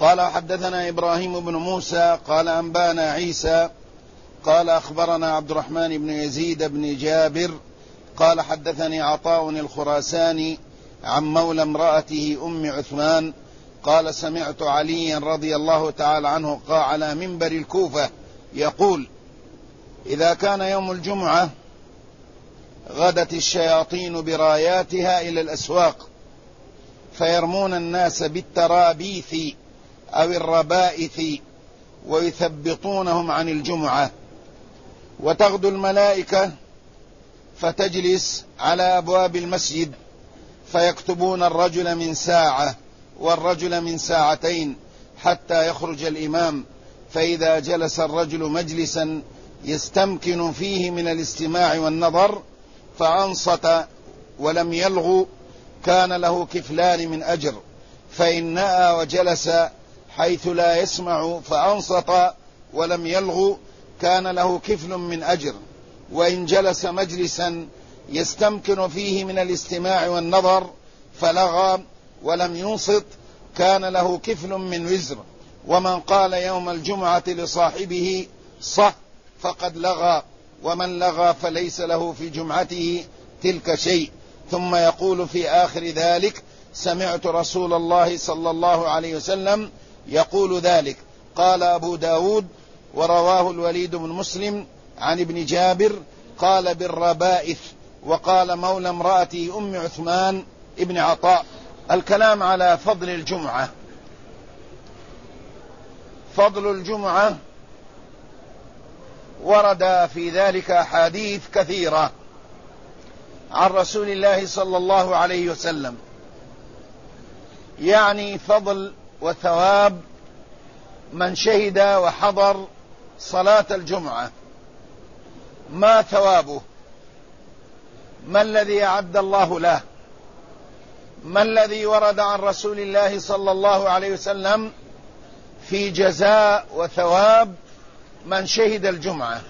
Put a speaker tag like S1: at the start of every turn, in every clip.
S1: قال حدثنا إبراهيم بن موسى قال أنبانا عيسى قال أخبرنا عبد الرحمن بن يزيد بن جابر قال حدثني عطاء الخراساني عن مولى امرأته أم عثمان قال سمعت عليا رضي الله تعالى عنه قال على منبر الكوفة يقول: إذا كان يوم الجمعة غدت الشياطين براياتها إلى الأسواق فيرمون الناس بالترابيث أو الربائث ويثبطونهم عن الجمعة، وتغدو الملائكة فتجلس على أبواب المسجد فيكتبون الرجل من ساعة والرجل من ساعتين حتى يخرج الإمام، فإذا جلس الرجل مجلسا يستمكن فيه من الاستماع والنظر فأنصت ولم يلغو كان له كفلان من أجر، فإن نأى وجلس حيث لا يسمع فأنصت ولم يلغو كان له كفل من أجر، وإن جلس مجلسا يستمكن فيه من الاستماع والنظر فلغى ولم ينصت كان له كفل من وزر، ومن قال يوم الجمعة لصاحبه صح فقد لغى، ومن لغى فليس له في جمعته تلك شيء. ثم يقول في آخر ذلك: سمعت رسول الله صلى الله عليه وسلم يقول ذلك. قال أبو داود ورواه الوليد بن مسلم عن ابن جابر قال بالربائث، وقال مولى امرأة أم عثمان ابن عطاء. الكلام على فضل الجمعة. فضل الجمعة ورد في ذلك أحاديث كثيرة عن رسول الله صلى الله عليه وسلم، يعني فضل وثواب من شهد وحضر صلاة الجمعة. ما ثوابه؟ ما الذي أعد الله له؟ ما الذي ورد عن رسول الله صلى الله عليه وسلم في جزاء وثواب من شهد الجمعة؟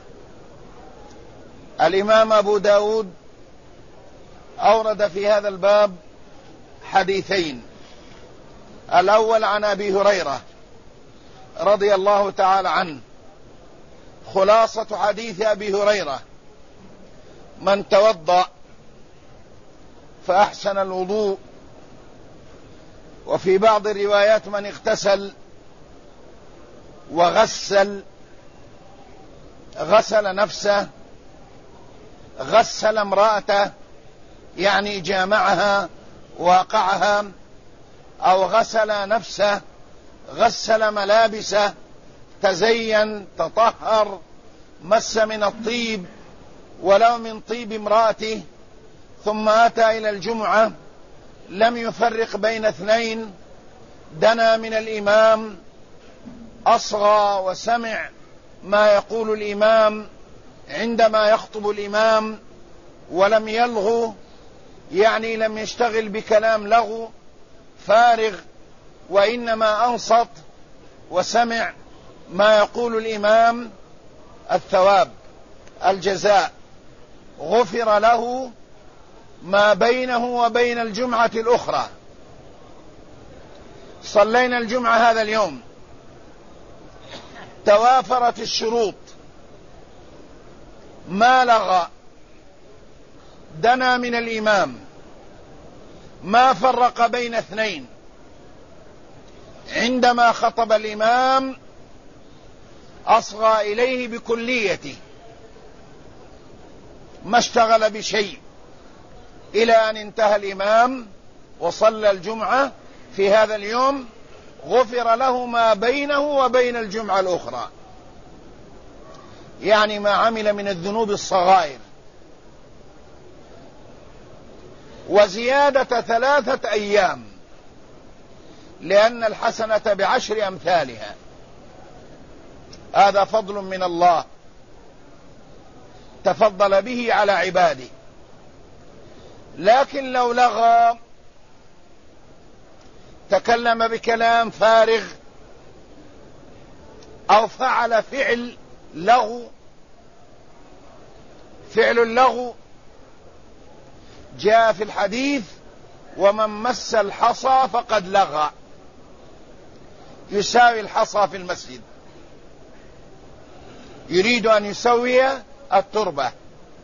S1: الإمام أبو داود أورد في هذا الباب حديثين. الأول عن أبي هريرة رضي الله تعالى عنه. خلاصة حديث أبي هريرة: من توضأ فأحسن الوضوء، وفي بعض الروايات من اغتسل وغسل، غسل نفسه، غسل امرأته يعني جامعها واقعها، أو غسل نفسه، غسل ملابسه، تزين، تطهر، مس من الطيب ولو من طيب امرأته، ثم أتى إلى الجمعة لم يفرق بين اثنين، دنا من الإمام، أصغى وسمع ما يقول الإمام عندما يخطب الإمام ولم يلغو، يعني لم يشتغل بكلام لغو فارغ، وإنما أنصت وسمع ما يقول الإمام. الثواب الجزاء: غفر له ما بينه وبين الجمعة الأخرى. صلينا الجمعة هذا اليوم، توافرت الشروط، ما لغى، دنا من الإمام، ما فرق بين اثنين، عندما خطب الإمام أصغى إليه بكليته، ما اشتغل بشيء إلى أن انتهى الإمام وصلى الجمعة في هذا اليوم، غفر له ما بينه وبين الجمعة الأخرى، يعني ما عمل من الذنوب الصغائر. وزيادة 3 أيام، لأن الحسنة ب10 أمثالها. هذا فضل من الله تفضل به على عباده. لكن لو لغى، تكلم بكلام فارغ، أو فعل فعل لغو، فعل اللغو جاء في الحديث: ومن مس الحصى فقد لغى. يساوي الحصى في المسجد، يريد أن يسوي التربة،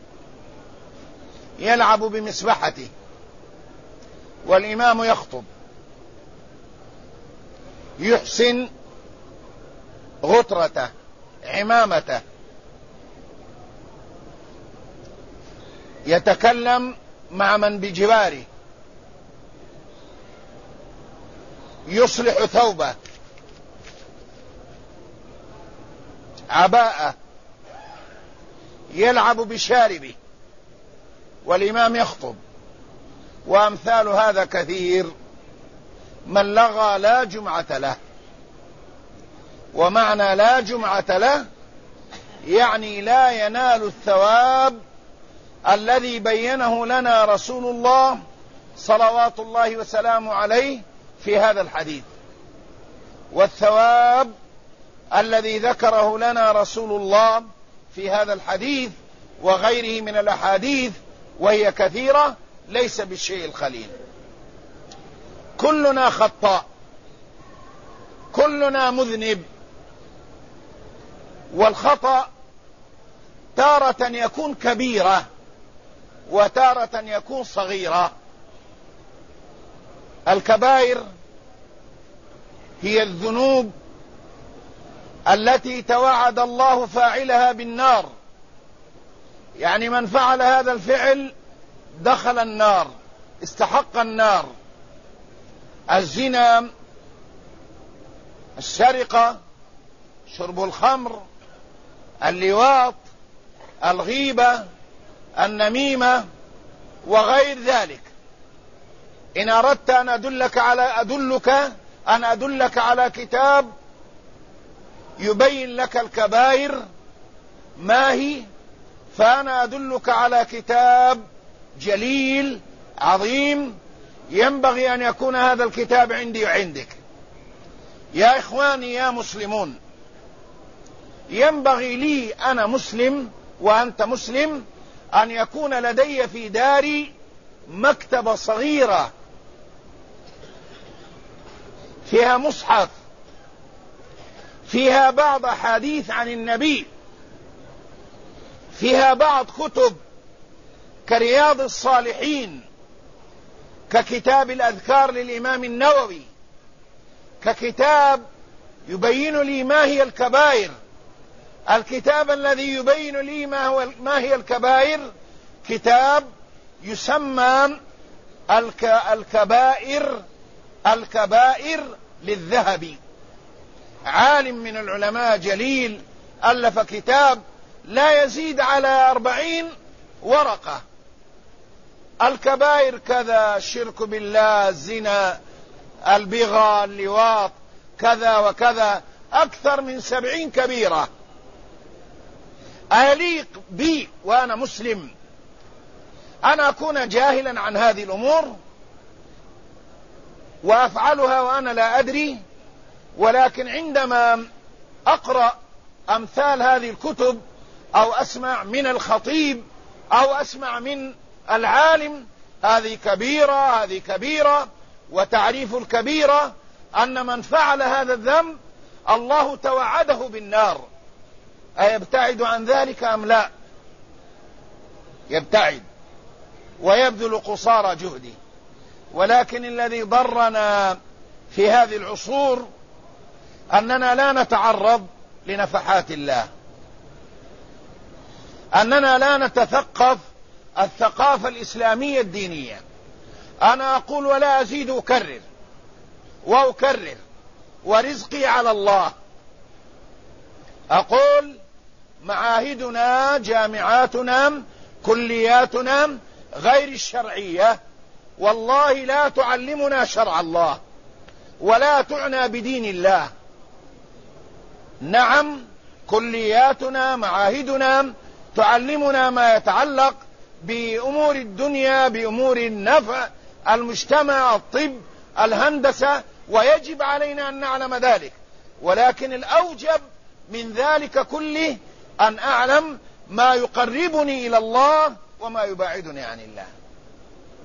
S1: يلعب بمسبحته والإمام يخطب، يحسن غترته عمامته، يتكلم مع من بجواره، يصلح ثوبه عباءه، يلعب بشاربه والإمام يخطب، وأمثال هذا كثير. من لغى لا جمعة له، ومعنى لا جمعة له يعني لا ينال الثواب الذي بينه لنا رسول الله صلوات الله وسلامه عليه في هذا الحديث. والثواب الذي ذكره لنا رسول الله في هذا الحديث وغيره من الأحاديث وهي كثيرة ليس بالشيء القليل. كلنا خطاء، كلنا مذنب، والخطأ تارة يكون كبيرة وتارة يكون صغيرة. الكبائر هي الذنوب التي توعد الله فاعلها بالنار، يعني من فعل هذا الفعل دخل النار، استحق النار. الزنا، السرقة، شرب الخمر، اللواط، الغيبة، النميمة وغير ذلك. إن أردت أن أدلك على كتاب يبين لك الكبائر ما هي، فأنا أدلك على كتاب جليل عظيم ينبغي أن يكون هذا الكتاب عندي وعندك. يا إخواني يا مسلمون، ينبغي لي أنا مسلم وأنت مسلم أن يكون لدي في داري مكتبة صغيرة فيها مصحف، فيها بعض أحاديث عن النبي، فيها بعض كتب كرياض الصالحين، ككتاب الأذكار للإمام النووي، ككتاب يبين لي ما هي الكبائر. الكتاب الذي يبين لي ما هي الكبائر كتاب يسمى الكبائر للذهبي، عالم من العلماء جليل ألف كتاب لا يزيد على 40 ورقة. الكبائر كذا، الشرك بالله، الزنا، البغى، اللواط، كذا وكذا، أكثر من 70 كبيرة. أيليق بي وأنا مسلم أن أكون جاهلا عن هذه الأمور وأفعلها وأنا لا أدري؟ ولكن عندما أقرأ أمثال هذه الكتب أو أسمع من الخطيب أو أسمع من العالم هذه كبيرة، هذه كبيرة، وتعريف الكبيرة أن من فعل هذا الذنب الله توعده بالنار، أيبتعد عن ذلك أم لا؟ يبتعد ويبذل قصارى جهده. ولكن الذي ضرنا في هذه العصور أننا لا نتعرض لنفحات الله، أننا لا نتثقف الثقافة الإسلامية الدينية. أنا أقول ولا أزيد وأكرر ورزقي على الله. أقول معاهدنا، جامعاتنا، كلياتنا غير الشرعية والله لا تعلمنا شرع الله ولا تعنى بدين الله. نعم، كلياتنا، معاهدنا تعلمنا ما يتعلق بأمور الدنيا، بأمور النفع، المجتمع، الطب، الهندسة، ويجب علينا أن نعلم ذلك. ولكن الأوجب من ذلك كله أن أعلم ما يقربني إلى الله وما يبعدني عن الله.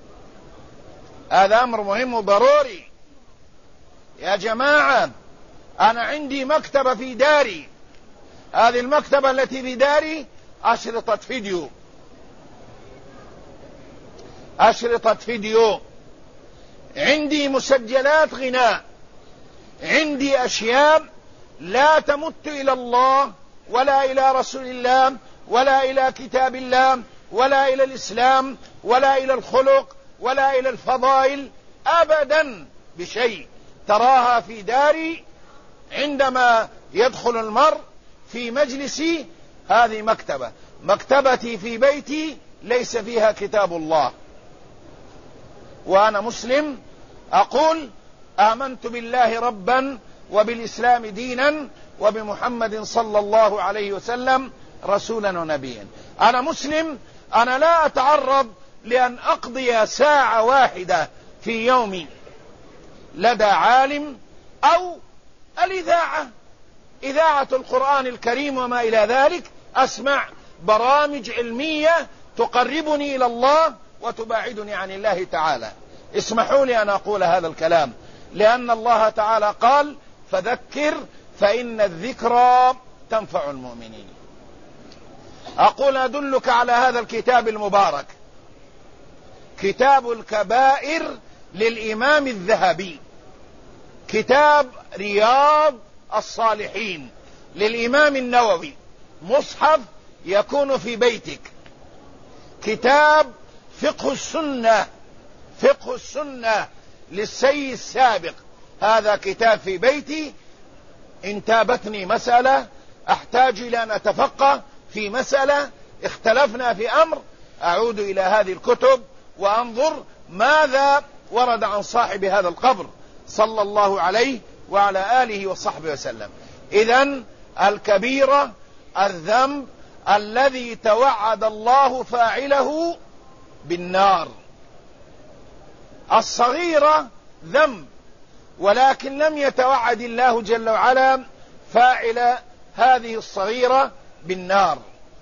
S1: هذا أمر مهم وضروري يا جماعة. أنا عندي مكتبة في داري، هذه المكتبة التي في داري أشرطة فيديو، عندي مسجلات غناء، عندي أشياء لا تمت إلى الله ولا إلى رسول الله ولا إلى كتاب الله ولا إلى الإسلام ولا إلى الخلق ولا إلى الفضائل أبدا بشيء، تراها في داري. عندما يدخل المرء في مجلسي هذه مكتبتي في بيتي ليس فيها كتاب الله. وأنا مسلم أقول آمنت بالله ربا وبالإسلام دينا وبمحمد صلى الله عليه وسلم رسولا ونبيا. أنا مسلم، أنا لا أتعرض لأن أقضي ساعة واحدة في يومي لدى عالم أو إذاعة القرآن الكريم وما إلى ذلك، أسمع برامج علمية تقربني إلى الله وتباعدني عن الله تعالى. اسمحوا لي أن أقول هذا الكلام لأن الله تعالى قال فذكر فإن الذكرى تنفع المؤمنين. أقول أدلك على هذا الكتاب المبارك، كتاب الكبائر للإمام الذهبي، كتاب رياض الصالحين للإمام النووي، مصحف يكون في بيتك، كتاب فقه السنة للسيد السابق، هذا كتاب في بيتي. إن تابتني مسألة أحتاج إلى أن أتفقه في مسألة، اختلفنا في أمر، أعود إلى هذه الكتب وأنظر ماذا ورد عن صاحب هذا القبر صلى الله عليه وعلى آله وصحبه وسلم. إذن الكبيرة الذنب الذي توعد الله فاعله بالنار، الصغيرة ذنب ولكن لم يتوعد الله جل وعلا فاعل هذه الصغيرة بالنار.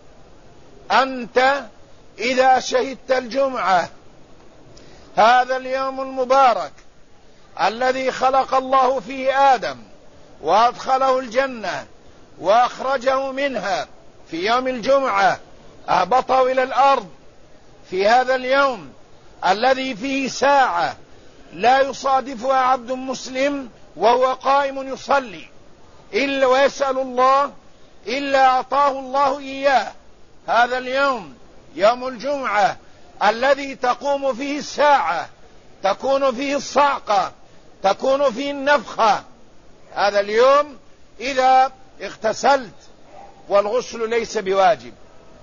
S1: أنت إذا شهدت الجمعة، هذا اليوم المبارك الذي خلق الله فيه آدم وأدخله الجنة وأخرجه منها في يوم الجمعة، أهبطه إلى الأرض في هذا اليوم الذي فيه ساعة لا يصادفها عبد مسلم وهو قائم يصلي إلا ويسأل الله إلا أعطاه الله إياه. هذا اليوم يوم الجمعة الذي تقوم فيه الساعة، تكون فيه الصعقة، تكون فيه النفخة. هذا اليوم إذا اغتسلت، والغسل ليس بواجب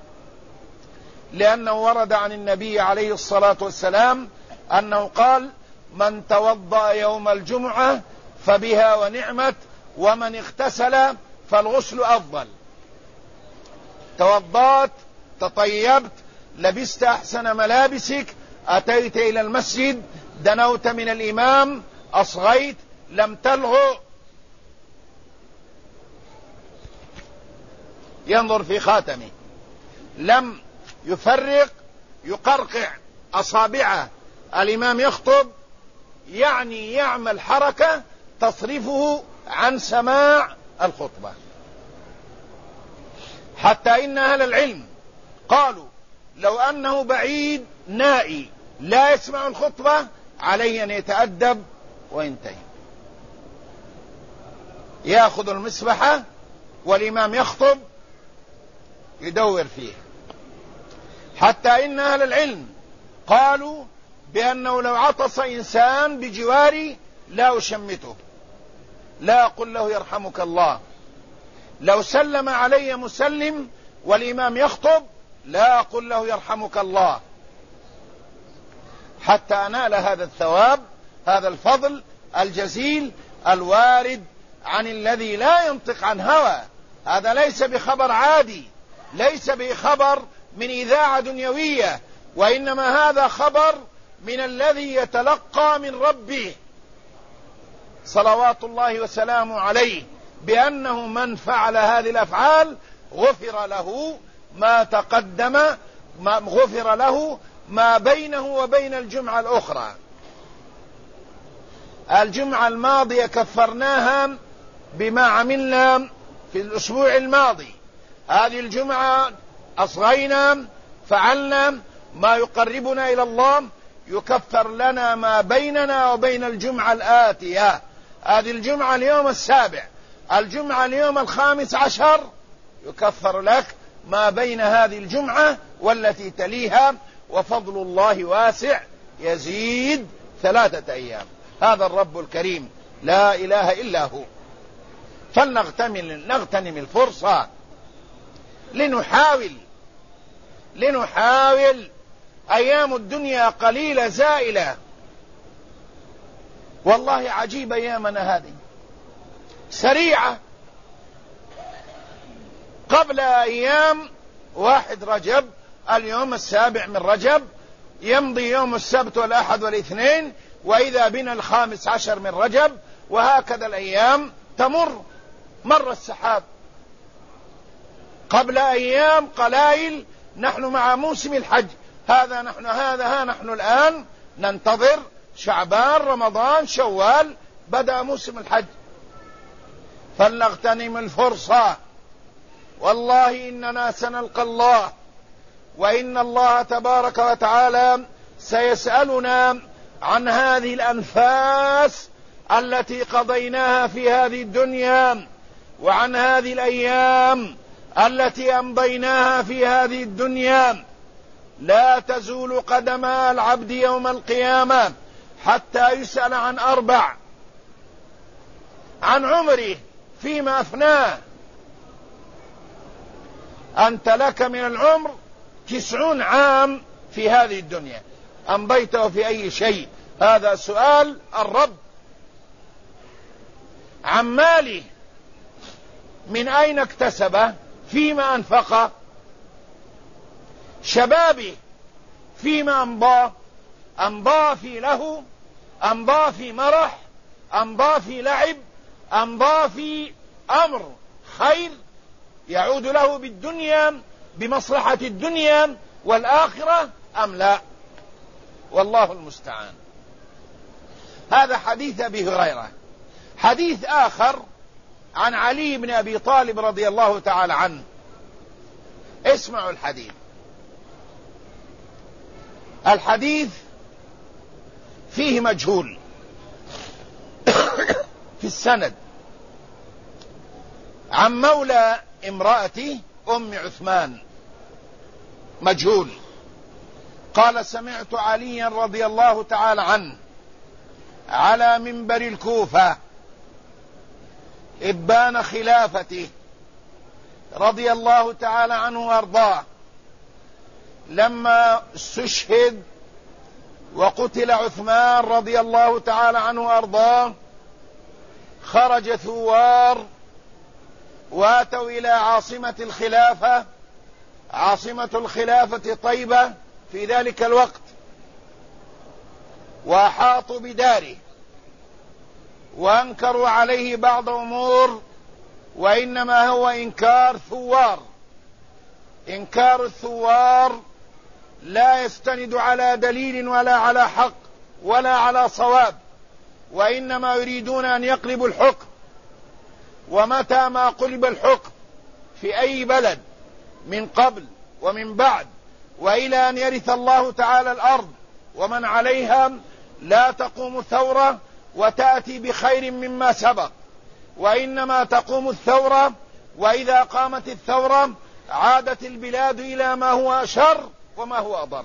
S1: لأنه ورد عن النبي عليه الصلاة والسلام أنه قال من توضأ يوم الجمعة فبها ونعمت، ومن اغتسل فالغسل أفضل. توضأت، تطيبت، لبست أحسن ملابسك، أتيت إلى المسجد، دنوت من الإمام، أصغيت، لم تلغو، ينظر في خاتمه، لم يفرق يقرقع أصابعه، الإمام يخطب، يعني يعمل حركة تصرفه عن سماع الخطبة. حتى إن أهل العلم قالوا لو أنه بعيد نائي لا يسمع الخطبة عليه أن يتأدب وينتهي، يأخذ المسبحة والإمام يخطب يدور فيه. حتى إن أهل العلم قالوا بأنه لو عطس إنسان بجواري لا أشمته، لا أقول له يرحمك الله. لو سلم علي مسلم والإمام يخطب لا أقول له يرحمك الله، حتى أنال هذا الثواب، هذا الفضل الجزيل الوارد عن الذي لا ينطق عن هوى. هذا ليس بخبر عادي، ليس بخبر من إذاعة دنيوية، وإنما هذا خبر من الذي يتلقى من ربه صلوات الله وسلامه عليه، بأنه من فعل هذه الأفعال غفر له ما تقدم، غفر له ما بينه وبين الجمعة الأخرى. الجمعة الماضية كفرناها بما عملنا في الأسبوع الماضي. هذه الجمعة أصغينا، فعلنا ما يقربنا إلى الله، يكفر لنا ما بيننا وبين الجمعة الآتية. هذه الجمعة اليوم 7، الجمعة اليوم 15، يكفر لك ما بين هذه الجمعة والتي تليها، وفضل الله واسع يزيد 3 أيام. هذا الرب الكريم لا إله إلا هو. فلنغتنم الفرصة لنحاول. أيام الدنيا قليلة زائلة، والله عجيب أيامنا هذه سريعة. قبل أيام 1 رجب، اليوم 7 من رجب، يمضي يوم السبت والأحد والاثنين، وإذا بنا 15 من رجب، وهكذا الأيام تمر مر السحاب. قبل أيام قلائل نحن مع موسم الحج. نحن الآن ننتظر شعبان، رمضان، شوال، بدأ موسم الحج. فلنغتنم الفرصة، والله إننا سنلقى الله، وإن الله تبارك وتعالى سيسألنا عن هذه الأنفاس التي قضيناها في هذه الدنيا، وعن هذه الأيام التي أمضيناها في هذه الدنيا. لا تزول قدم العبد يوم القيامة حتى يسأل عن 4: عن عمره فيما أفناه. أنت لك من العمر 90 عام في هذه الدنيا، أمضيته في أي شيء؟ هذا سؤال الرب. عن ماله، من أين اكتسبه؟ فيما أنفقه؟ شبابه فيما أمضاه في له، أمضاه في مرح، أمضاه في لعب، أمضاه في أمر خير يعود له بالدنيا بمصلحة الدنيا والآخرة، أم لا؟ والله المستعان. هذا حديث أبي هريرة. حديث آخر عن علي بن أبي طالب رضي الله تعالى عنه. اسمعوا الحديث. الحديث فيه مجهول في السند، عن مولى امرأة أم عثمان، مجهول. قال: سمعت عليا رضي الله تعالى عنه على منبر الكوفة إبان خلافته رضي الله تعالى عنه وارضاه، لما استشهد وقتل عثمان رضي الله تعالى عنه وارضاه، خرج ثوار واتوا إلى عاصمة الخلافة. عاصمة الخلافة طيبة في ذلك الوقت، وأحاطوا بداره وأنكروا عليه بعض أمور، وإنما هو إنكار ثوار. إنكار الثوار لا يستند على دليل ولا على حق ولا على صواب، وإنما يريدون أن يقلبوا الحكم. ومتى ما قلب الحكم في أي بلد من قبل ومن بعد وإلى أن يرث الله تعالى الأرض ومن عليها، لا تقوم الثورة وتأتي بخير مما سبق، وإنما تقوم الثورة، وإذا قامت الثورة عادت البلاد إلى ما هو أشر وما هو أضر.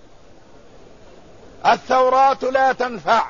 S1: الثورات لا تنفع.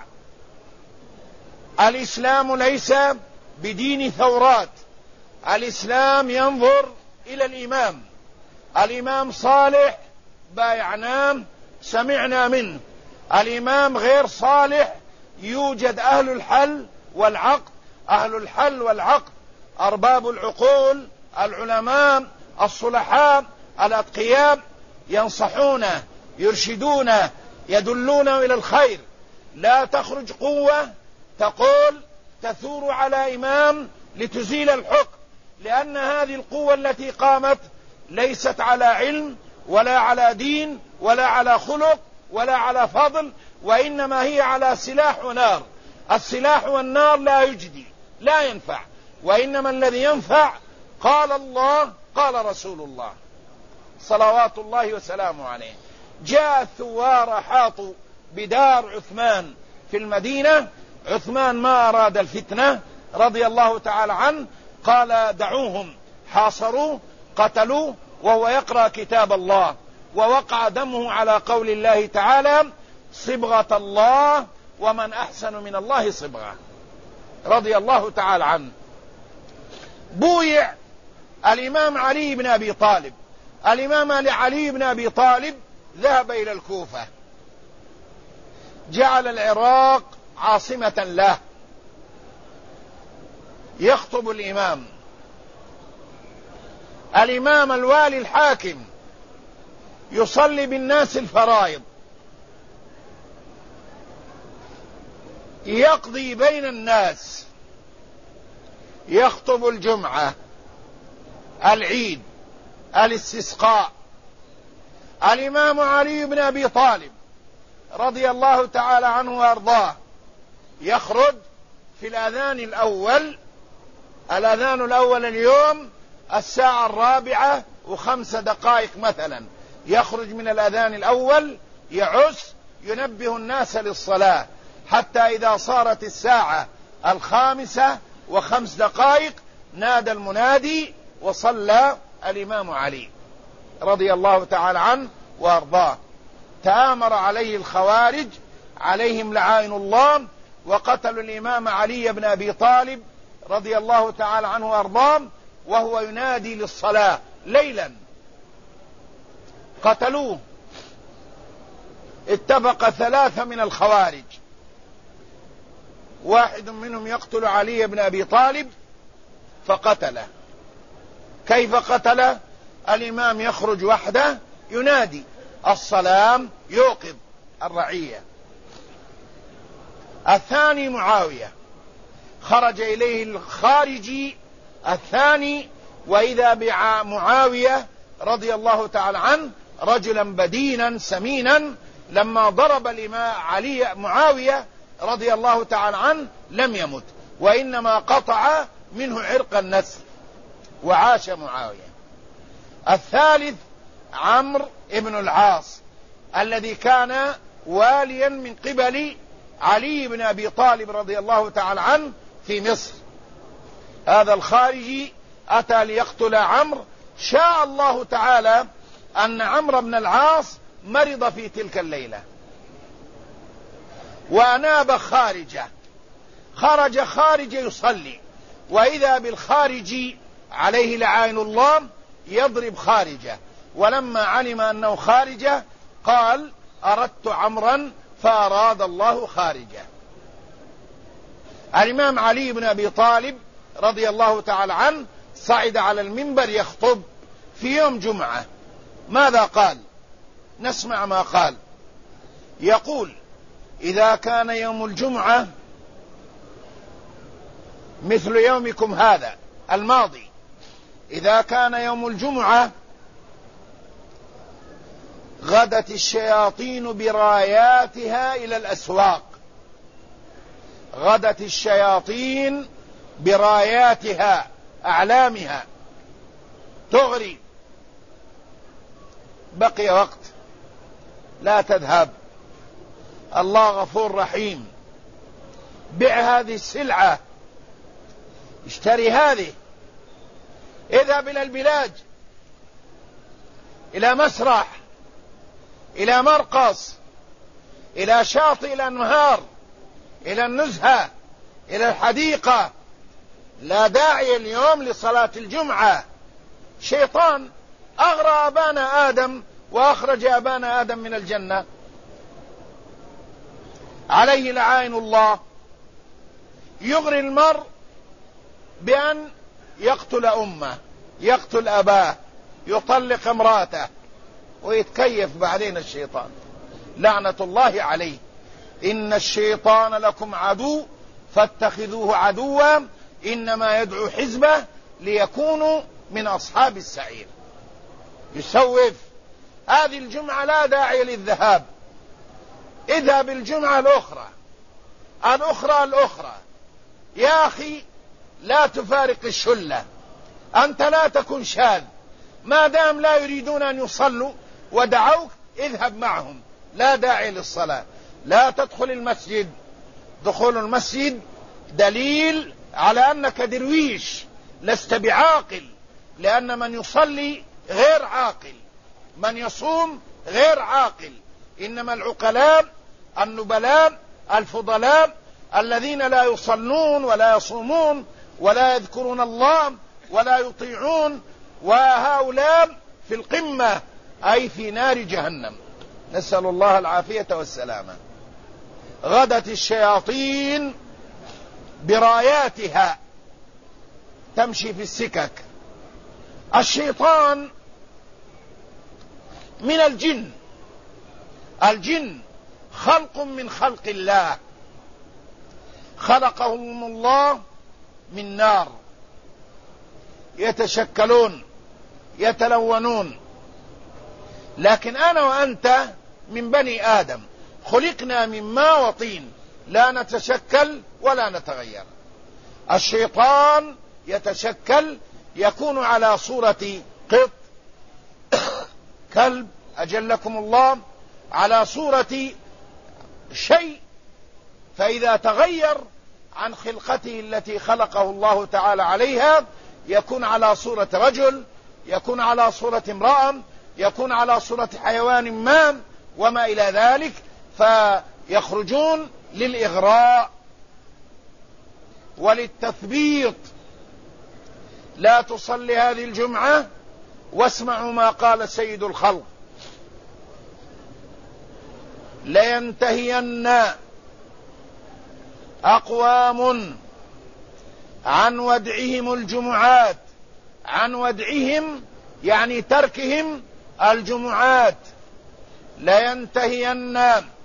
S1: الإسلام ليس بدين ثورات. الإسلام ينظر إلى الإمام. الإمام صالح بايعناه سمعنا منه. الإمام غير صالح يوجد أهل الحل والعقد. أهل الحل والعقد أرباب العقول، العلماء الصلحاء الأتقياء، ينصحون يرشدون يدلون إلى الخير. لا تخرج قوة تقول تثور على إمام لتزيل الحكم، لأن هذه القوة التي قامت ليست على علم ولا على دين ولا على خلق ولا على فضل، وإنما هي على سلاح ونار. السلاح والنار لا يجدي، لا ينفع، وإنما الذي ينفع قال الله قال رسول الله صلوات الله وسلامه عليه. جاء الثوار حاطوا بدار عثمان في المدينة، عثمان ما أراد الفتنة رضي الله تعالى عنه، قال دعوهم، حاصروا قتلوا وهو يقرأ كتاب الله، ووقع دمه على قول الله تعالى صبغة الله ومن أحسن من الله صبغة، رضي الله تعالى عنه. بويع الإمام علي بن أبي طالب، الإمام علي بن أبي طالب ذهب إلى الكوفة، جعل العراق عاصمة له، يخطب الإمام الوالي الحاكم، يصلي بالناس الفرائض، يقضي بين الناس، يخطب الجمعة، العيد، الاستسقاء. الإمام علي بن أبي طالب رضي الله تعالى عنه وأرضاه يخرج في الأذان الأول اليوم 4:05 مثلا، يخرج من الأذان الأول يعس ينبه الناس للصلاة، حتى إذا صارت 5:05 نادى المنادي وصلى الإمام علي رضي الله تعالى عنه وأرضاه. تآمر عليه الخوارج عليهم لعائن الله، وقتلوا الإمام علي بن أبي طالب رضي الله تعالى عنه وأرضاه وهو ينادي للصلاة ليلا، قتلوه. اتفق 3 من الخوارج، واحد منهم يقتل علي بن أبي طالب فقتله. كيف قتله؟ الإمام يخرج وحده ينادي الصلاة، يوقظ الرعية. الثاني معاوية، خرج إليه الخارجي الثاني، وإذا بمعاوية رضي الله تعالى عنه رجلا بدينا سمينا، لما ضرب معاوية رضي الله تعالى عنه لم يمت، وإنما قطع منه عرق النسل وعاش معاوية. الثالث عمرو بن العاص الذي كان واليا من قبل علي بن أبي طالب رضي الله تعالى عنه في مصر. هذا الخارجي أتى ليقتل عمرو، شاء الله تعالى أن عمرو بن العاص مرض في تلك الليلة وأناب خارجه، خرج خارج يصلي، وإذا بالخارجي عليه لعائن الله يضرب خارجه، ولما علم أنه خارجه قال أردت عمرا فأراد الله خارجه. الإمام علي بن أبي طالب رضي الله تعالى عنه صعد على المنبر يخطب في يوم جمعة. ماذا قال؟ نسمع ما قال. يقول إذا كان يوم الجمعة مثل يومكم هذا الماضي، إذا كان يوم الجمعة غدت الشياطين براياتها إلى الأسواق، غدت الشياطين براياتها أعلامها تغري. بقي وقت، لا تذهب، الله غفور رحيم، بع هذه السلعة، اشتري هذه، اذهب إلى البلاد، إلى مسرح، إلى مرقص، إلى شاطئ الأنهار، إلى النزهة، إلى الحديقة. لا داعي اليوم لصلاة الجمعة. شيطان أغرى أبانا آدم وأخرج أبانا آدم من الجنة، عليه لعائن الله. يغري المرء بأن يقتل أمه، يقتل أباه، يطلق امراته، ويتكيف بعدين الشيطان لعنة الله عليه. إن الشيطان لكم عدو فاتخذوه عدوا إنما يدعو حزبه ليكونوا من أصحاب السعير. يسوف. هذه الجمعة لا داعي للذهاب، اذهب الجمعة الأخرى. يا أخي لا تفارق الشلة، أنت لا تكن شاذ، ما دام لا يريدون أن يصلوا ودعوك اذهب معهم، لا داعي للصلاة. لا تدخل المسجد. دخول المسجد دليل على أنك درويش لست بعاقل، لأن من يصلي غير عاقل، من يصوم غير عاقل. إنما العقلاء النبلاء الفضلاء الذين لا يصلون ولا يصومون ولا يذكرون الله ولا يطيعون، وهؤلاء في القمة، أي في نار جهنم، نسأل الله العافية والسلامة. غدت الشياطين براياتها تمشي في السكك. الشيطان من الجن، الجن خلق من خلق الله، خلقهم الله من نار، يتشكلون يتلونون. لكن أنا وأنت من بني آدم، خلقنا من ماء وطين، لا نتشكل ولا نتغير. الشيطان يتشكل، يكون على صورة قط، كلب أجلكم الله، على صورة شيء، فإذا تغير عن خلقته التي خلقه الله تعالى عليها يكون على صورة رجل، يكون على صورة امرأة، يكون على صورة حيوان ما وما إلى ذلك، فيخرجون للإغراء وللتثبيط. لا تصلي هذه الجمعة واسمعوا ما قال سيد الخلق: لينتهين أقوام عن ودعهم الجمعات، عن ودعهم يعني تركهم الجمعات، لينتهين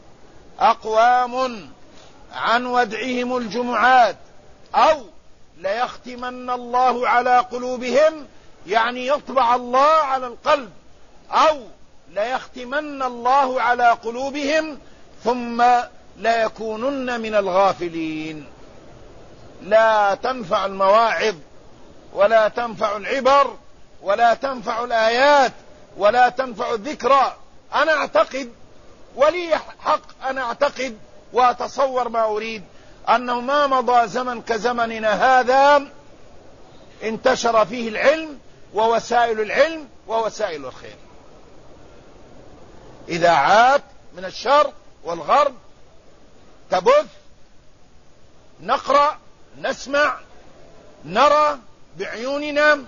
S1: أقوام عن ودعهم الجمعات، أو ليختمن الله على قلوبهم، يعني يطبع الله على القلب، أو ليختمن الله على قلوبهم ثم ليكونن من الغافلين. لا تنفع المواعظ ولا تنفع العبر ولا تنفع الآيات ولا تنفع الذكرى. أنا أعتقد ولي حق أنا أعتقد وأتصور ما أريد أنه ما مضى زمن كزمننا هذا انتشر فيه العلم ووسائل العلم ووسائل الخير. إذاعات من الشرق والغرب تبث، نقرأ نسمع نرى بعيوننا.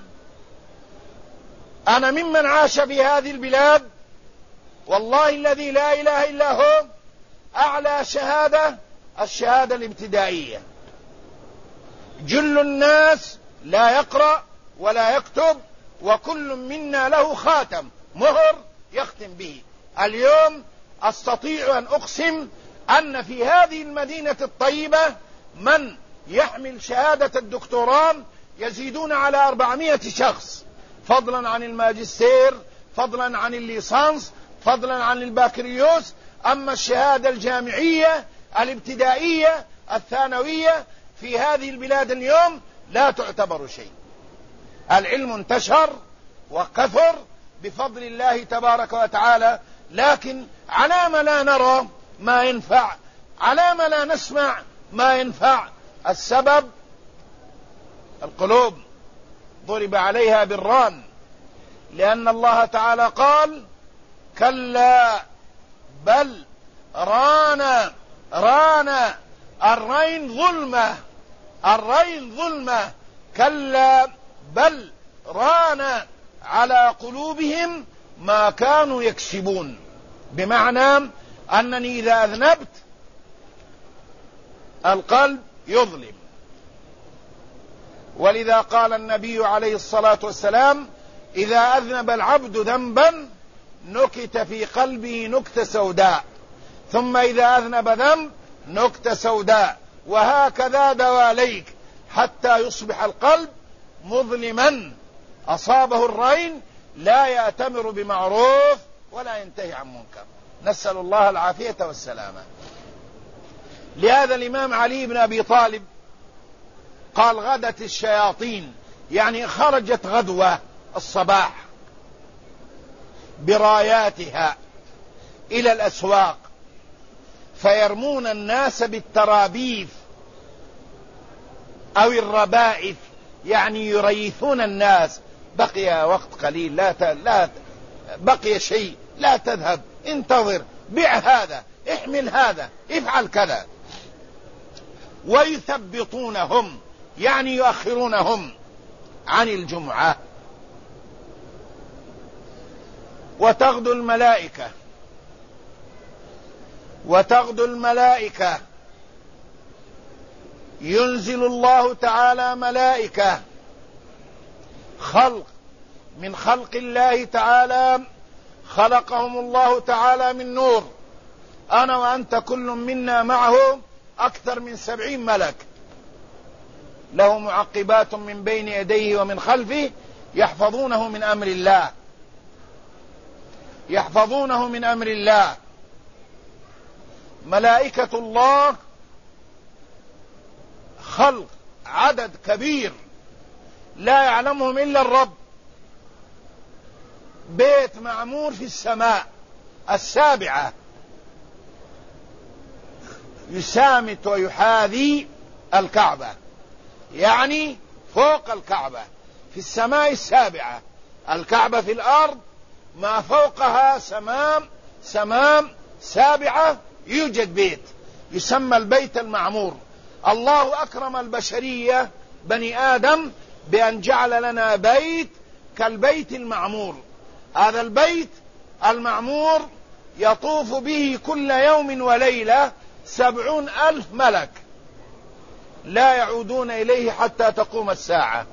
S1: أنا ممن عاش في هذه البلاد، والله الذي لا إله إلا هو، أعلى شهادة الشهادة الابتدائية. جل الناس لا يقرأ ولا يكتب، وكل منا له خاتم مهر يختم به. اليوم أستطيع أن أقسم أن في هذه المدينة الطيبة من يحمل شهادة الدكتوراه يزيدون على 400 شخص، فضلا عن الماجستير، فضلا عن الليسانس، فضلا عن البكالوريوس. أما الشهادة الجامعية الابتدائية الثانوية في هذه البلاد اليوم لا تعتبر شيء. العلم انتشر وكثر بفضل الله تبارك وتعالى، لكن على ما لا نرى ما ينفع، على ما لا نسمع ما ينفع. السبب القلوب ضرب عليها بالران، لأن الله تعالى قال: كلا بل ران الرين ظلمة، الرين ظلمة، كلا بل ران على قلوبهم ما كانوا يكسبون. بمعنى أنني إذا أذنبت القلب يظلم. ولذا قال النبي عليه الصلاة والسلام: إذا أذنب العبد ذنبا نكت في قلبه نكتة سوداء، ثم إذا أذنب ذنب نكتة سوداء، وهكذا دواليك حتى يصبح القلب مظلما أصابه الرين لا يأتمر بمعروف ولا ينتهي عن منكر. نسأل الله العافية والسلامة. لهذا الإمام علي بن أبي طالب قال غدت الشياطين، يعني خرجت غدوة الصباح براياتها إلى الأسواق، فيرمون الناس بالترابيف أو الربائف، يعني يريثون الناس. بقي وقت قليل، لا بقي شيء، لا تذهب، انتظر، بيع هذا، احمل هذا، افعل كذا. ويثبطونهم، يعني يؤخرونهم عن الجمعة. وتغدو الملائكة ينزل الله تعالى ملائكة خلق من خلق الله تعالى، خلقهم الله تعالى من نور. أنا وأنت كل منا معه أكثر من 70 ملك، له معقبات من بين يديه ومن خلفه يحفظونه من أمر الله، يحفظونه من أمر الله. ملائكة الله خلق عدد كبير لا يعلمهم إلا الرب. بيت معمور في السماء السابعة يسامت ويحاذي الكعبة، يعني فوق الكعبة في السماء السابعة. الكعبة في الأرض، ما فوقها سمام سابعة يوجد بيت يسمى البيت المعمور. الله أكرم البشرية بني آدم بأن جعل لنا بيت كالبيت المعمور. هذا البيت المعمور يطوف به كل يوم وليلة 70,000 ملك لا يعودون إليه حتى تقوم الساعة.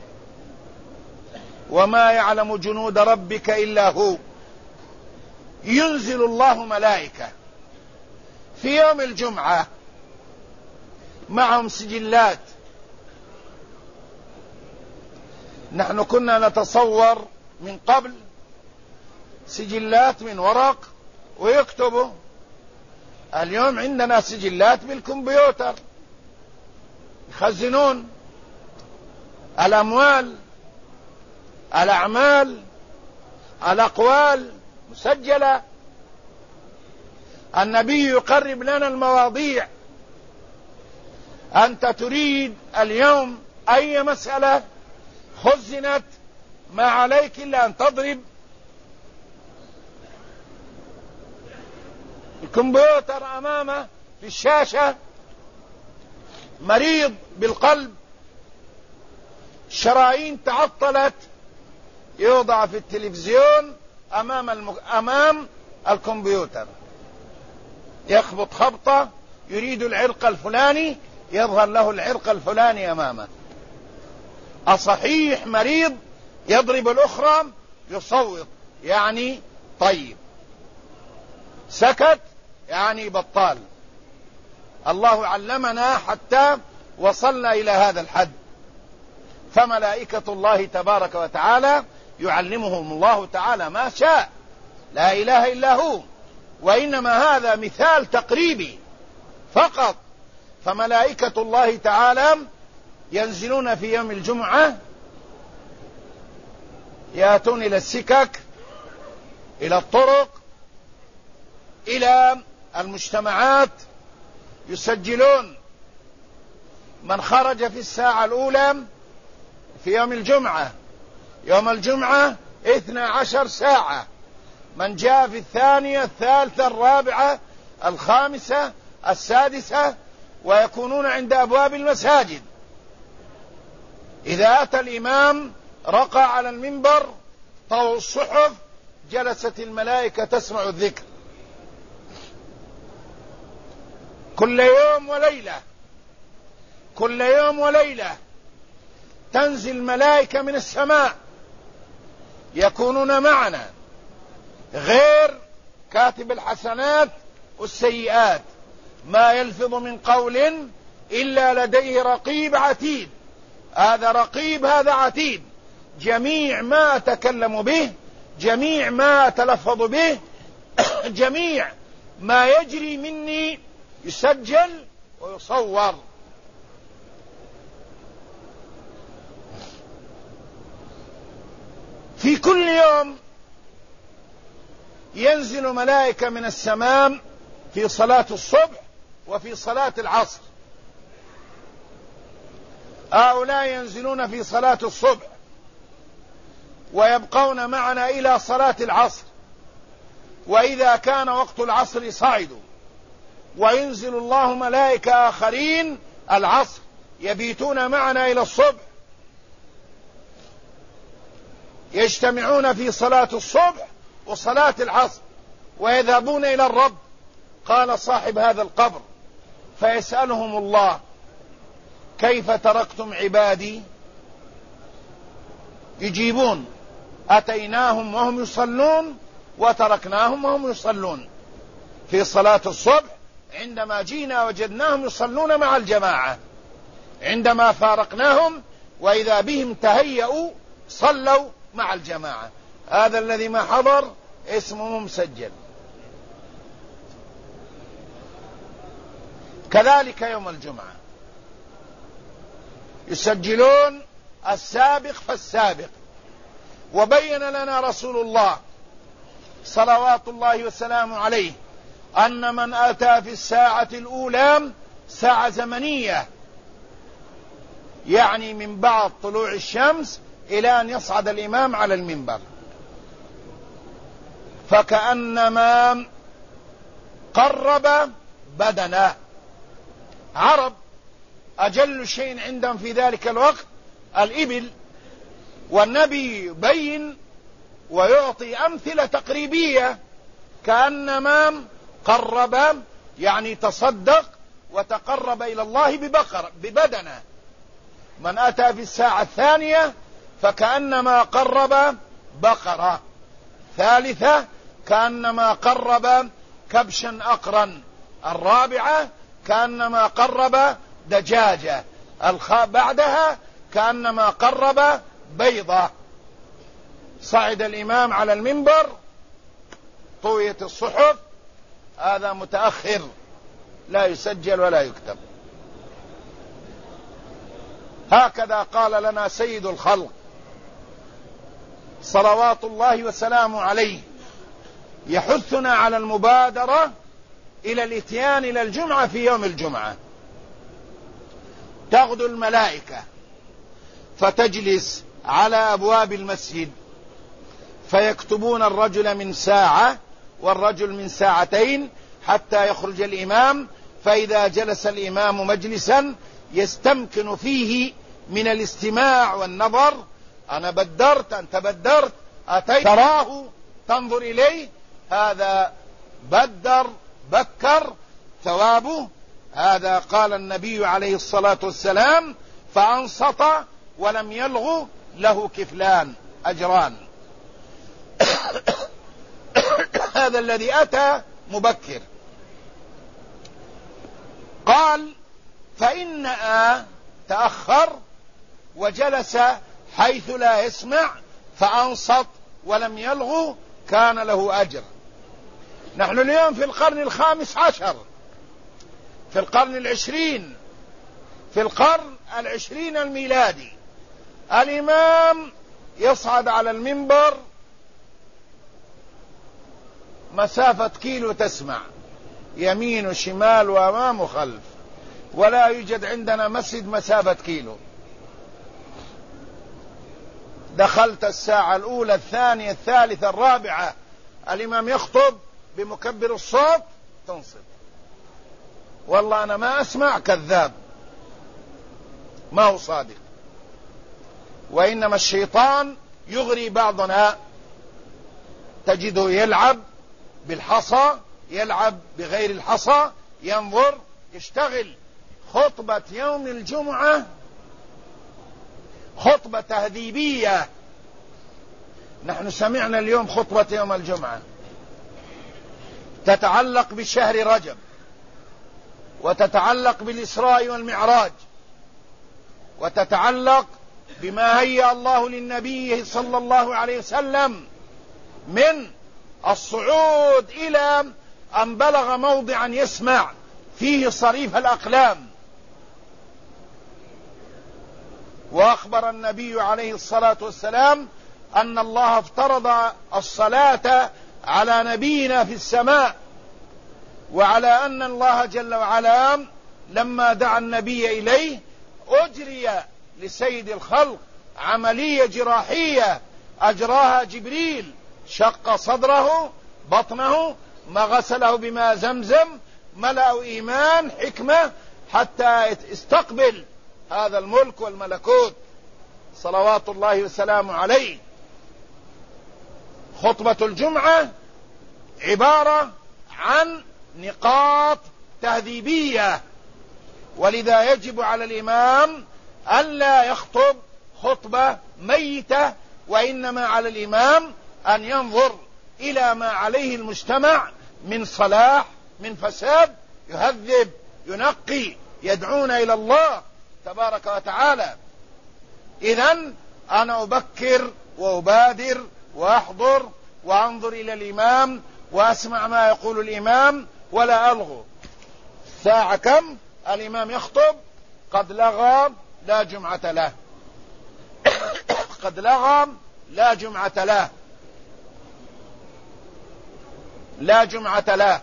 S1: وما يعلم جنود ربك إلا هو. ينزل الله ملائكة في يوم الجمعة معهم سجلات. نحن كنا نتصور من قبل سجلات من ورق ويكتبوا. اليوم عندنا سجلات بالكمبيوتر، يخزنون الأموال، الأعمال، الأقوال مسجلة. النبي يقرب لنا المواضيع. أنت تريد اليوم أي مسألة خزنت، ما عليك إلا أن تضرب الكمبيوتر أمامه في الشاشة. مريض بالقلب، شرايين تعطلت، يوضع في التلفزيون أمام الكمبيوتر، يخبط خبطة، يريد العرق الفلاني، يظهر له العرق الفلاني أمامه. أصحيح مريض، يضرب الأخرى، يصوت، يعني طيب. سكت، يعني بطال. الله علمنا حتى وصلنا إلى هذا الحد. فملائكة الله تبارك وتعالى يعلمهم الله تعالى ما شاء، لا إله إلا هو. وإنما هذا مثال تقريبي فقط. فملائكة الله تعالى ينزلون في يوم الجمعة، يأتون إلى السكك، إلى الطرق، إلى المجتمعات، يسجلون من خرج في الساعة الأولى في يوم الجمعة. يوم الجمعة 12 ساعة. من جاء في الثانية، الثالثة، الرابعة، الخامسة، السادسة، ويكونون عند أبواب المساجد. إذا أتى الإمام رقى على المنبر، طووا الصحف، جلست الملائكة تسمع الذكر. كل يوم وليلة تنزل ملائكة من السماء يكونون معنا، غير كاتب الحسنات والسيئات. ما يلفظ من قول إلا لديه رقيب عتيد. هذا رقيب، هذا عتيد. جميع ما أتكلم به، جميع ما أتلفظ به، جميع ما يجري مني يسجل ويصور. في كل يوم ينزل ملائكة من السماء في صلاة الصبح وفي صلاة العصر. هؤلاء ينزلون في صلاة الصبح ويبقون معنا إلى صلاة العصر، وإذا كان وقت العصر صعدوا، وينزل الله ملائكة آخرين العصر يبيتون معنا إلى الصبح، يجتمعون في صلاة الصبح وصلاة العصر ويذهبون إلى الرب. قال صاحب هذا القبر: فيسألهم الله: كيف تركتم عبادي؟ يجيبون: أتيناهم وهم يصلون وتركناهم وهم يصلون. في صلاة الصبح عندما جينا وجدناهم يصلون مع الجماعة، عندما فارقناهم وإذا بهم تهيأوا صلوا مع الجماعة. هذا الذي ما حضر اسمه مسجل. كذلك يوم الجمعة يسجلون السابق فالسابق. وبين لنا رسول الله صلوات الله وسلامه عليه أن من أتى في الساعة الأولى، ساعة زمنية يعني من بعد طلوع الشمس إلى أن يصعد الإمام على المنبر، فكأنما قرب بدنه. عرب أجل شيء عندهم في ذلك الوقت الإبل، والنبي يبين ويعطي أمثلة تقريبية، كأنما قرب يعني تصدق وتقرب إلى الله ببدنه. من أتى في الساعة الثانية فكأنما قرب بقرة، ثالثة كأنما قرب كبشا أقرا، الرابعة كأنما قرب دجاجة، بعدها كأنما قرب بيضة. صعد الإمام على المنبر، طويت الصحف، هذا متأخر لا يسجل ولا يكتب. هكذا قال لنا سيد الخلق صلوات الله وسلامه عليه، يحثنا على المبادرة إلى الإتيان إلى الجمعة في يوم الجمعة. تغدو الملائكة فتجلس على أبواب المسجد، فيكتبون الرجل من ساعة والرجل من ساعتين حتى يخرج الإمام. فإذا جلس الإمام مجلسا يستمكن فيه من الاستماع والنظر، أنا بدرت، أنت بدرت، أتيت، تراه، تنظر إليه، هذا بدر بكر ثوابه. هذا قال النبي عليه الصلاة والسلام: فأنصت ولم يلغ له كفلان أجران. هذا الذي أتى مبكر. قال: فإن تأخر وجلس حيث لا يسمع فأنصت ولم يلغ كان له أجر. نحن اليوم في القرن 15، في القرن 20، في القرن 20 الميلادي. الإمام يصعد على المنبر مسافة كيلو، تسمع يمين وشمال وأمام وخلف، ولا يوجد عندنا مسجد مسافة كيلو. دخلت الساعة الأولى الثانية الثالثة الرابعة، الإمام يخطب بمكبر الصوت، تنصت. والله أنا ما أسمع، كذاب، ما هو صادق. وإنما الشيطان يغري بعضنا، تجده يلعب بالحصى، يلعب بغير الحصى، ينظر، يشتغل. خطبة يوم الجمعة خطبة تهذيبية. نحن سمعنا اليوم خطبة يوم الجمعة تتعلق بشهر رجب، وتتعلق بالإسراء والمعراج، وتتعلق بما هيأ الله للنبي صلى الله عليه وسلم من الصعود إلى أن بلغ موضعا يسمع فيه صريف الأقلام. وأخبر النبي عليه الصلاة والسلام أن الله افترض الصلاة على نبينا في السماء، وعلى أن الله جل وعلا لما دعا النبي إليه أجري لسيد الخلق عملية جراحية أجراها جبريل، شق صدره بطنه، ما غسله بماء زمزم، ملأ إيمان حكمة حتى استقبل هذا الملك والملكوت صلوات الله وسلامه عليه. خطبة الجمعة عبارة عن نقاط تهذيبية، ولذا يجب على الإمام ألا يخطب خطبة ميتة، وإنما على الإمام أن ينظر إلى ما عليه المجتمع من صلاح من فساد، يهذب ينقي، يدعون إلى الله تبارك وتعالى. إذن أنا أبكر وأبادر وأحضر وأنظر إلى الإمام وأسمع ما يقول الإمام ولا ألغو. ساعة كم الإمام يخطب؟ قد لغى لا جمعة له، قد لغى لا جمعة له، لا جمعة له.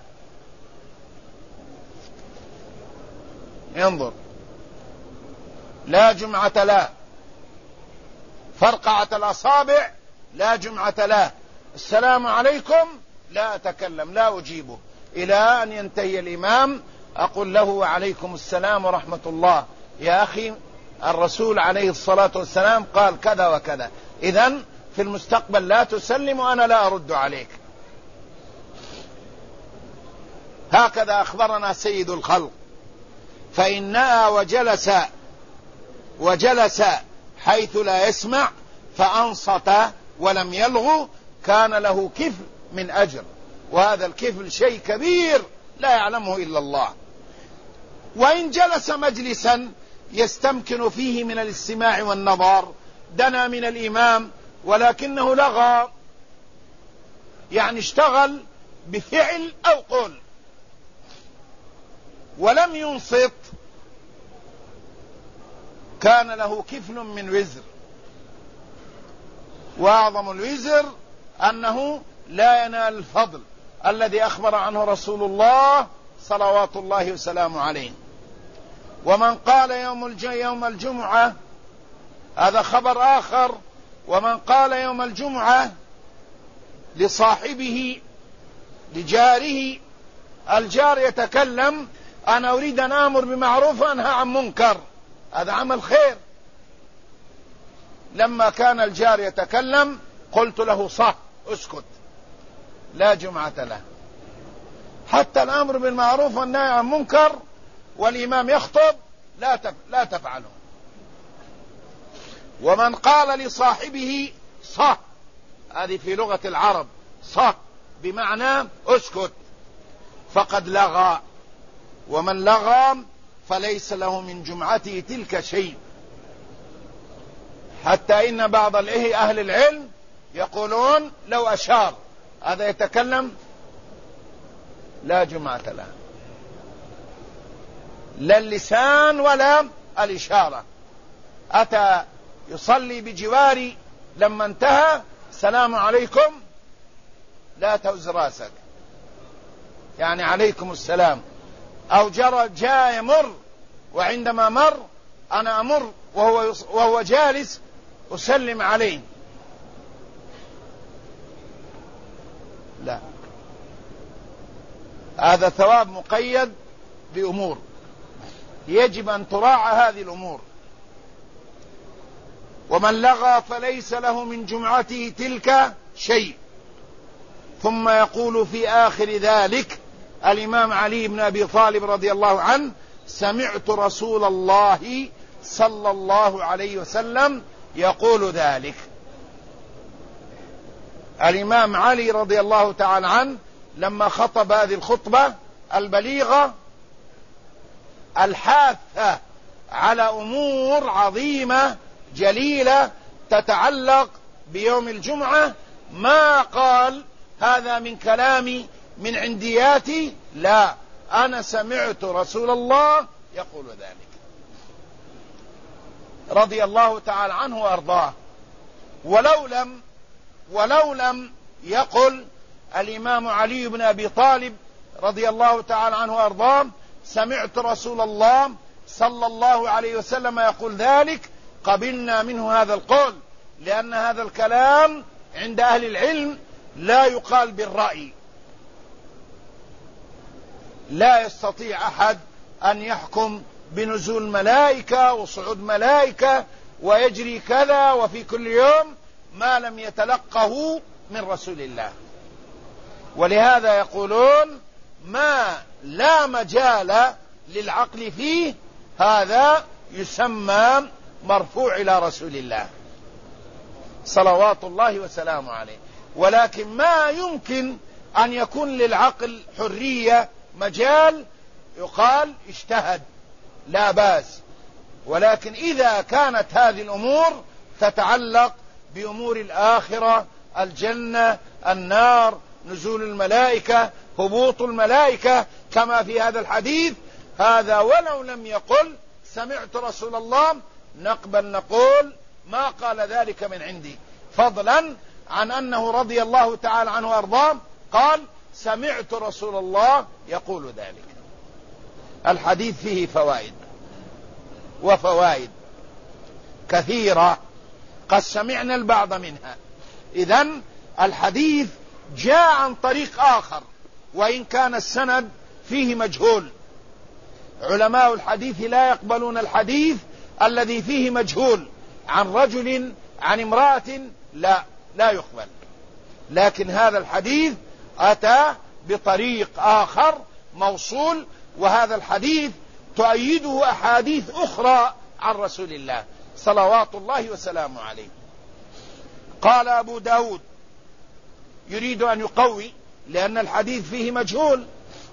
S1: انظر، لا جمعة له، فرقعة الأصابع لا جمعة له، السلام عليكم لا أتكلم لا أجيبه إلى أن ينتهي الإمام، أقول له وعليكم السلام ورحمة الله، يا أخي الرسول عليه الصلاة والسلام قال كذا وكذا، إذن في المستقبل لا تسلم وأنا لا أرد عليك. هكذا أخبرنا سيد الخلق. فإن نأى وجلس حيث لا يسمع فأنصت ولم يلغو كان له كفل من أجر، وهذا الكفل شيء كبير لا يعلمه إلا الله. وإن جلس مجلسا يستمكن فيه من الاستماع والنظر، دنا من الإمام ولكنه لغى، يعني اشتغل بفعل أو قول ولم ينصت، كان له كفل من وزر، وأعظم الوزر أنه لا ينال الفضل الذي أخبر عنه رسول الله صلوات الله وسلامه عليه. ومن قال يوم الجمعة، هذا خبر آخر، ومن قال يوم الجمعة لصاحبه لجاره، الجار يتكلم أنا أريد أن آمر بمعروف وأنهى عن منكر، هذا عمل خير، لما كان الجار يتكلم قلت له صح اسكت، لا جمعة له. حتى الأمر بالمعروف والنهي عن منكر والإمام يخطب لا تفعله. ومن قال لصاحبه صح، هذه في لغة العرب صح بمعنى اسكت، فقد لغى، ومن لغى فليس له من جمعته تلك شيء. حتى إن بعض أهل العلم يقولون لو أشار هذا يتكلم لا جمعة له، لا اللسان ولا الإشارة. أتى يصلي بجواري، لما انتهى السلام عليكم، لا تهز راسك، يعني عليكم السلام. أو جاء يمر، وعندما مر أنا أمر وهو جالس أسلم عليه، لا، هذا ثواب مقيد بأمور يجب أن تراعى هذه الأمور. ومن لغى فليس له من جمعته تلك شيء. ثم يقول في آخر ذلك الإمام علي بن أبي طالب رضي الله عنه: سمعت رسول الله صلى الله عليه وسلم يقول ذلك. الإمام علي رضي الله تعالى عنه لما خطب هذه الخطبة البليغة الحاثة على أمور عظيمة جليلة تتعلق بيوم الجمعة، ما قال هذا من كلامي من عندياتي، لا، أنا سمعت رسول الله يقول ذلك رضي الله تعالى عنه وأرضاه. ولو لم ولو لم يقل الإمام علي بن أبي طالب رضي الله تعالى عنه وأرضاه سمعت رسول الله صلى الله عليه وسلم يقول ذلك، قبلنا منه هذا القول، لأن هذا الكلام عند أهل العلم لا يقال بالرأي. لا يستطيع أحد أن يحكم بنزول ملائكة وصعود ملائكة ويجري كذا وفي كل يوم ما لم يتلقه من رسول الله. ولهذا يقولون ما لا مجال للعقل فيه هذا يسمى مرفوع إلى رسول الله صلوات الله وسلامه عليه. ولكن ما يمكن أن يكون للعقل حرية مجال يقال اجتهد لا بأس، ولكن إذا كانت هذه الأمور تتعلق بأمور الآخرة، الجنة، النار، نزول الملائكة، هبوط الملائكة كما في هذا الحديث، هذا ولو لم يقل سمعت رسول الله نقبل نقول ما قال ذلك من عندي، فضلا عن أنه رضي الله تعالى عنه وأرضاه قال سمعت رسول الله يقول ذلك. الحديث فيه فوائد وفوائد كثيرة قد سمعنا البعض منها. إذن الحديث جاء عن طريق آخر وإن كان السند فيه مجهول. علماء الحديث لا يقبلون الحديث الذي فيه مجهول عن رجل عن امرأة، لا يقبل. لكن هذا الحديث أتى بطريق آخر موصول، وهذا الحديث تؤيده أحاديث أخرى عن رسول الله صلوات الله وسلامه عليه. قال أبو داود يريد أن يقوي لأن الحديث فيه مجهول.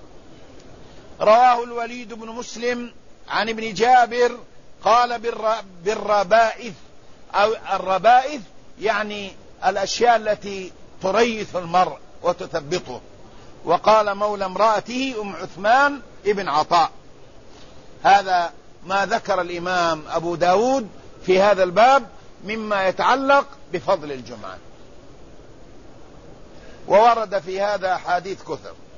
S1: رواه الوليد بن مسلم عن ابن جابر قال بالربائث، أو الربائث يعني الأشياء التي تريث المرء وتثبطه. وقال مولى امرأته أم عثمان ابن عطاء. هذا ما ذكر الإمام أبو داود في هذا الباب مما يتعلق بفضل الجمعة، وورد في هذا أحاديث كثر.